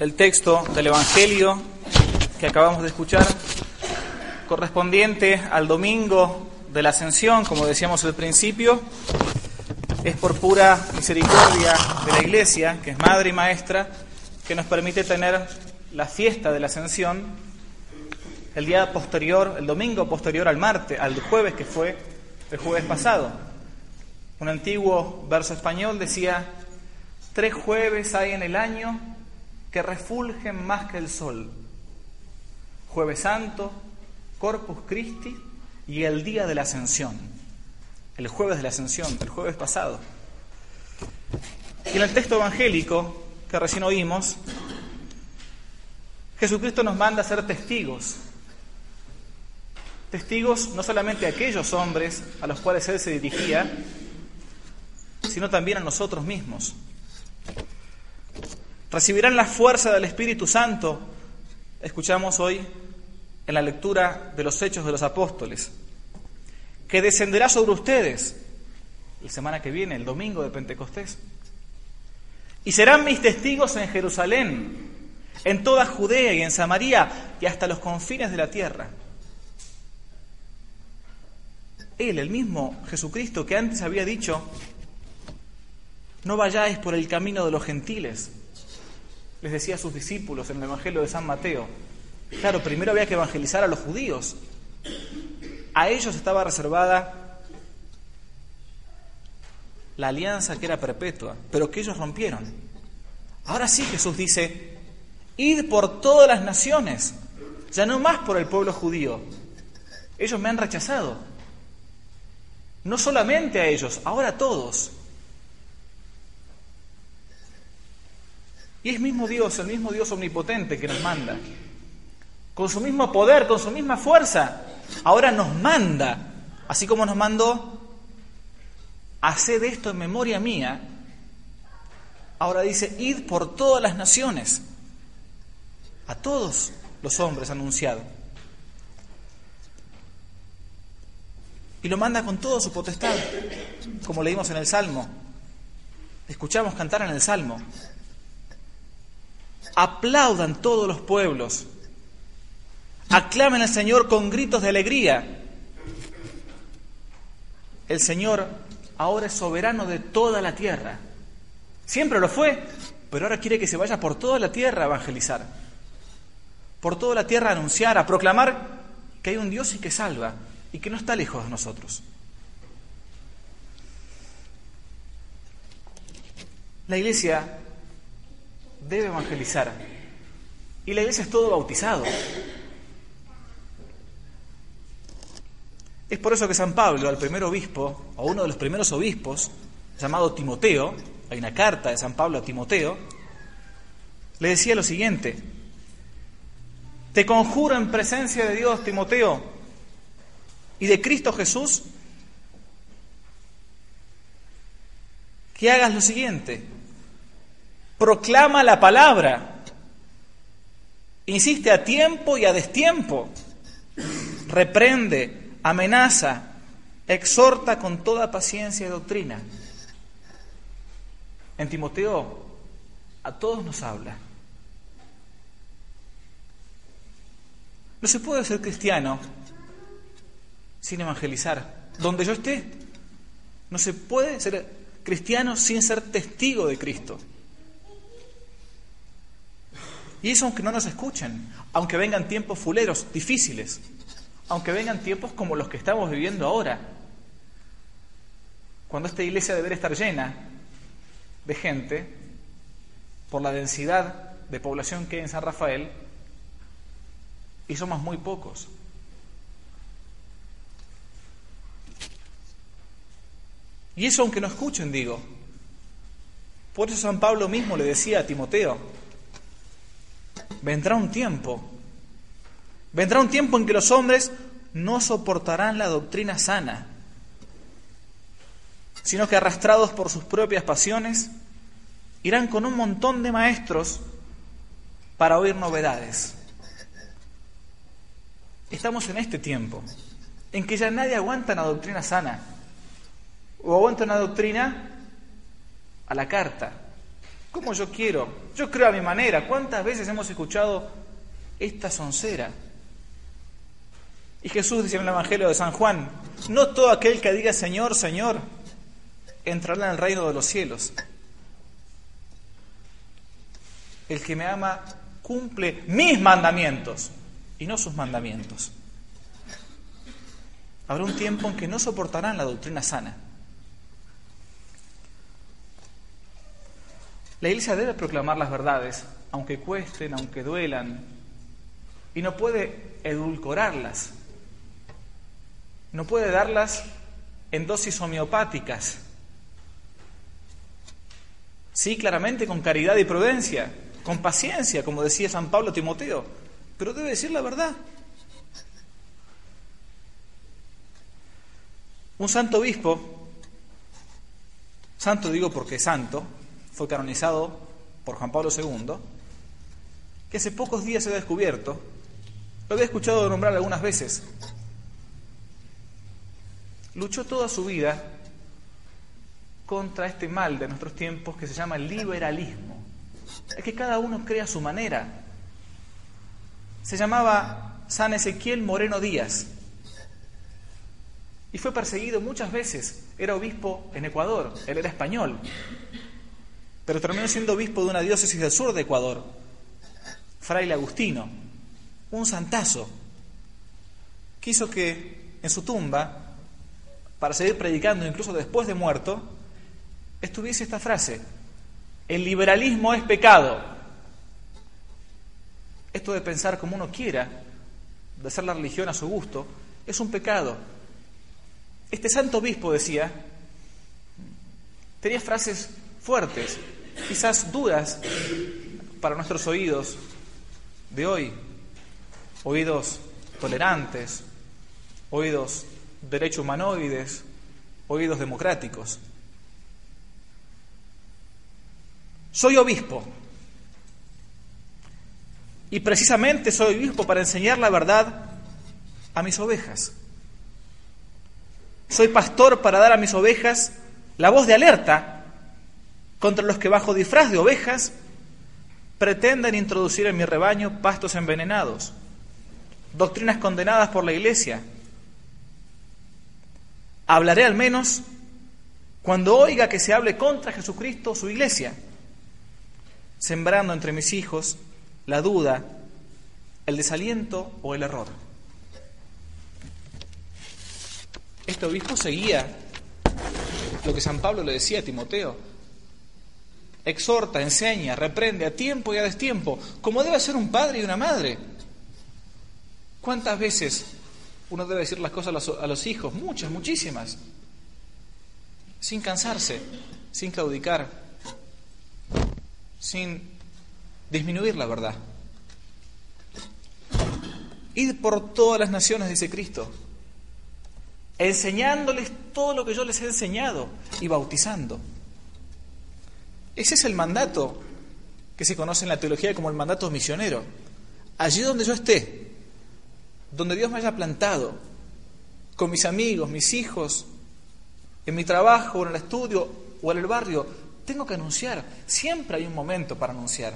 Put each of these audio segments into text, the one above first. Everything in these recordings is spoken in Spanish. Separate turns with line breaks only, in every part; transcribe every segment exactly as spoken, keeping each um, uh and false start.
el texto del Evangelio que acabamos de escuchar, correspondiente al domingo de la Ascensión, como decíamos al principio, es por pura misericordia de la Iglesia, que es madre y maestra, que nos permite tener la fiesta de la Ascensión el día posterior, el domingo posterior al martes, al jueves que fue el jueves pasado. Un antiguo verso español decía: tres jueves hay en el año que refulgen más que el sol. Jueves Santo, Corpus Christi y el día de la Ascensión. El jueves de la Ascensión, el jueves pasado. Y en el texto evangélico que recién oímos, Jesucristo nos manda a ser testigos. Testigos no solamente a aquellos hombres a los cuales Él se dirigía, sino también a nosotros mismos. Recibirán la fuerza del Espíritu Santo, escuchamos hoy en la lectura de los Hechos de los Apóstoles, que descenderá sobre ustedes la semana que viene, el domingo de Pentecostés. Y serán mis testigos en Jerusalén, en toda Judea y en Samaria y hasta los confines de la tierra. Él, el mismo Jesucristo que antes había dicho: no vayáis por el camino de los gentiles, les decía a sus discípulos en el Evangelio de San Mateo. Claro, primero había que evangelizar a los judíos. A ellos estaba reservada la alianza que era perpetua, pero que ellos rompieron. Ahora sí Jesús dice: id por todas las naciones, ya no más por el pueblo judío. Ellos me han rechazado. No solamente a ellos, ahora a todos. Y es mismo Dios, el mismo Dios omnipotente que nos manda. Con su mismo poder, con su misma fuerza, ahora nos manda, así como nos mandó: haced esto en memoria mía. Ahora dice: id por todas las naciones, a todos los hombres anunciado. Y lo manda con toda su potestad, como leímos en el Salmo. Escuchamos cantar en el Salmo: aplaudan todos los pueblos, aclamen al Señor con gritos de alegría. El Señor ahora es soberano de toda la tierra. Siempre lo fue, pero ahora quiere que se vaya por toda la tierra a evangelizar, por toda la tierra a anunciar, a proclamar que hay un Dios y que salva, y que no está lejos de nosotros. La Iglesia debe evangelizar, y la Iglesia es todo bautizado. Es por eso que San Pablo, al primer obispo, o uno de los primeros obispos, llamado Timoteo, hay una carta de San Pablo a Timoteo, le decía lo siguiente: te conjuro en presencia de Dios, Timoteo, y de Cristo Jesús, que hagas lo siguiente: proclama la palabra, insiste a tiempo y a destiempo, reprende, amenaza, exhorta con toda paciencia y doctrina. En Timoteo a todos nos habla. No se puede ser cristiano sin evangelizar. Donde yo esté, no se puede ser cristiano sin ser testigo de Cristo. Y eso aunque no nos escuchen, aunque vengan tiempos fuleros, difíciles, aunque vengan tiempos como los que estamos viviendo ahora, cuando esta iglesia debería estar llena de gente, por la densidad de población que hay en San Rafael, y somos muy pocos. Y eso aunque no escuchen, digo. Por eso San Pablo mismo le decía a Timoteo: vendrá un tiempo, vendrá un tiempo en que los hombres no soportarán la doctrina sana, sino que arrastrados por sus propias pasiones, irán con un montón de maestros para oír novedades. Estamos en este tiempo en que ya nadie aguanta una doctrina sana, o aguanta una doctrina a la carta, como yo quiero, yo creo a mi manera. ¿Cuántas veces hemos escuchado esta soncera? Y Jesús dice en el Evangelio de San Juan, no todo aquel que diga Señor, Señor, entrará en el reino de los cielos. El que me ama cumple mis mandamientos y no sus mandamientos. Habrá un tiempo en que no soportarán la doctrina sana. La Iglesia debe proclamar las verdades, aunque cuesten, aunque duelan, y no puede edulcorarlas. No puede darlas en dosis homeopáticas. Sí, claramente con caridad y prudencia, con paciencia, como decía San Pablo a Timoteo, pero debe decir la verdad. Un santo obispo, santo digo porque santo, fue canonizado por Juan Pablo segundo, que hace pocos días se ha descubierto, lo había escuchado nombrar algunas veces, luchó toda su vida contra este mal de nuestros tiempos que se llama el liberalismo. Es que cada uno cree a su manera. Se llamaba San Ezequiel Moreno Díaz y fue perseguido muchas veces. Era obispo en Ecuador, él era español, pero terminó siendo obispo de una diócesis del sur de Ecuador, fraile Agustino, un santazo. Quiso que en su tumba, para seguir predicando incluso después de muerto, estuviese esta frase: el liberalismo es pecado. Esto de pensar como uno quiera, de hacer la religión a su gusto, es un pecado. Este santo obispo decía, tenía frases fuertes, quizás duras para nuestros oídos de hoy, oídos tolerantes, oídos derecho humanoides, oídos democráticos. Soy obispo, y precisamente soy obispo para enseñar la verdad a mis ovejas. Soy pastor para dar a mis ovejas la voz de alerta contra los que bajo disfraz de ovejas pretenden introducir en mi rebaño pastos envenenados, doctrinas condenadas por la Iglesia. Hablaré al menos cuando oiga que se hable contra Jesucristo o su Iglesia, sembrando entre mis hijos la duda, el desaliento o el error. Este obispo seguía lo que San Pablo le decía a Timoteo: exhorta, enseña, reprende a tiempo y a destiempo, como debe ser un padre y una madre. ¿Cuántas veces uno debe decir las cosas a los, a los hijos? Muchas, muchísimas. Sin cansarse, sin claudicar, sin disminuir la verdad. Id por todas las naciones, dice Cristo, enseñándoles todo lo que yo les he enseñado y bautizando. Ese es el mandato que se conoce en la teología como el mandato misionero. Allí donde yo esté, donde Dios me haya plantado, con mis amigos, mis hijos, en mi trabajo, en el estudio o en el barrio, tengo que anunciar. Siempre hay un momento para anunciar.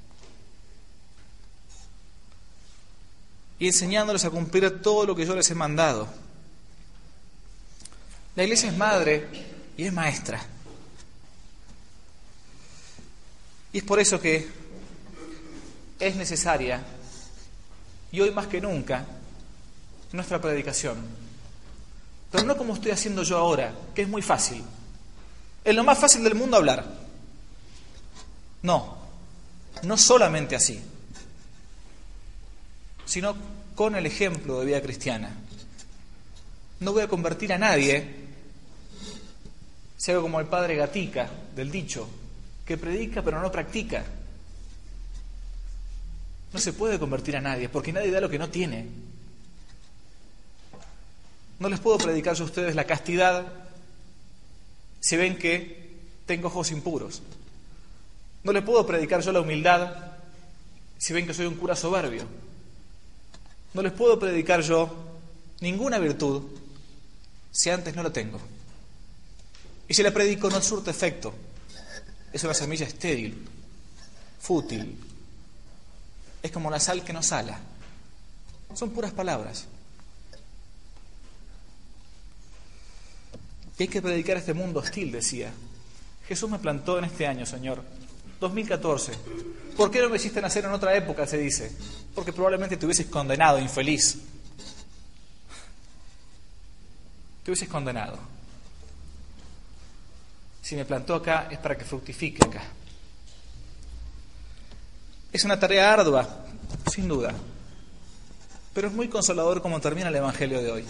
Y enseñándoles a cumplir todo lo que yo les he mandado. La Iglesia es madre y es maestra. Y es por eso que es necesaria, y hoy más que nunca, nuestra predicación. Pero no como estoy haciendo yo ahora, que es muy fácil. Es lo más fácil del mundo hablar. No, no solamente así, sino con el ejemplo de vida cristiana. No voy a convertir a nadie si hago como el padre Gatica del dicho, que predica pero no practica. No se puede convertir a nadie, porque nadie da lo que no tiene. No les puedo predicar yo a ustedes la castidad si ven que tengo ojos impuros. No les puedo predicar yo la humildad si ven que soy un cura soberbio. No les puedo predicar yo ninguna virtud si antes no la tengo. Y si la predico no surte efecto, es una semilla estéril. fútil, es como la sal que no sala. Son puras palabras. Y hay que predicar a este mundo hostil, decía. Jesús me plantó en este año, Señor, dos mil catorce. ¿Por qué no me hiciste nacer en otra época? Se dice. Porque probablemente te hubieses condenado, infeliz. Te hubieses condenado. Si me plantó acá es para que fructifique acá. Es una tarea ardua, sin duda. Pero es muy consolador como termina el Evangelio de hoy.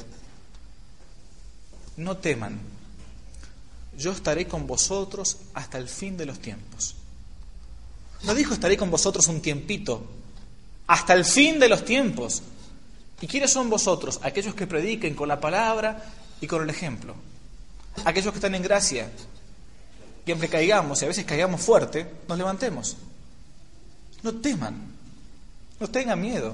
No teman. Yo estaré con vosotros hasta el fin de los tiempos. No dijo estaré con vosotros un tiempito, hasta el fin de los tiempos. ¿Y quiénes son vosotros? Aquellos que prediquen con la palabra y con el ejemplo. Aquellos que están en gracia. Y aunque caigamos, y a veces caigamos fuerte, nos levantemos. No teman, no tengan miedo.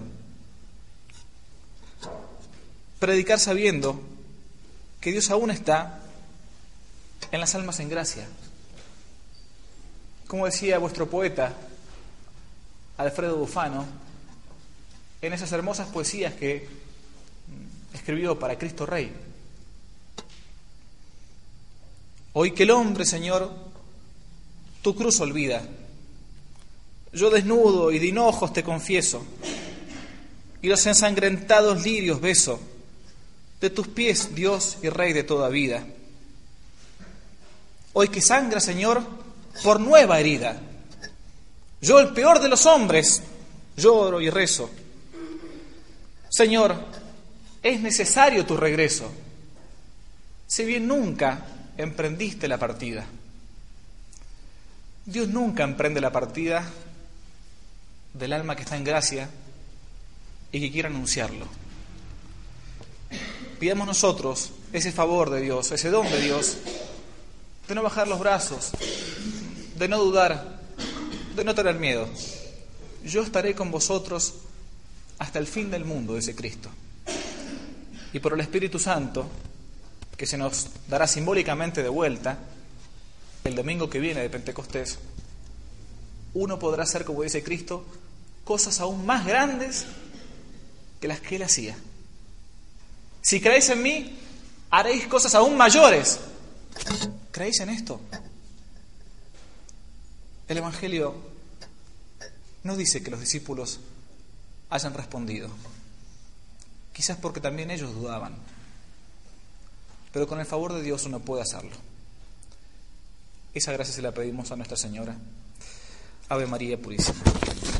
Predicar sabiendo que Dios aún está en las almas en gracia. Como decía vuestro poeta Alfredo Bufano, en esas hermosas poesías que escribió para Cristo Rey. Hoy que el hombre, Señor, tu cruz olvida, yo desnudo y de hinojos te confieso, y los ensangrentados lirios beso, de tus pies, Dios y Rey de toda vida. Hoy que sangra, Señor, por nueva herida, yo, el peor de los hombres, lloro y rezo. Señor, es necesario tu regreso, si bien nunca emprendiste la partida. Dios nunca emprende la partida del alma que está en gracia y que quiere anunciarlo. Pidamos nosotros ese favor de Dios, ese don de Dios, de no bajar los brazos, de no dudar, de no tener miedo. Yo estaré con vosotros hasta el fin del mundo, dice Cristo. Y por el Espíritu Santo, que se nos dará simbólicamente de vuelta el domingo que viene de Pentecostés, uno podrá hacer, como dice Cristo, cosas aún más grandes que las que Él hacía. Si creéis en mí, haréis cosas aún mayores. ¿Creéis en esto? El Evangelio no dice que los discípulos hayan respondido. Quizás porque también ellos dudaban. Pero con el favor de Dios uno puede hacerlo. Esa gracia se la pedimos a Nuestra Señora. Ave María Purísima.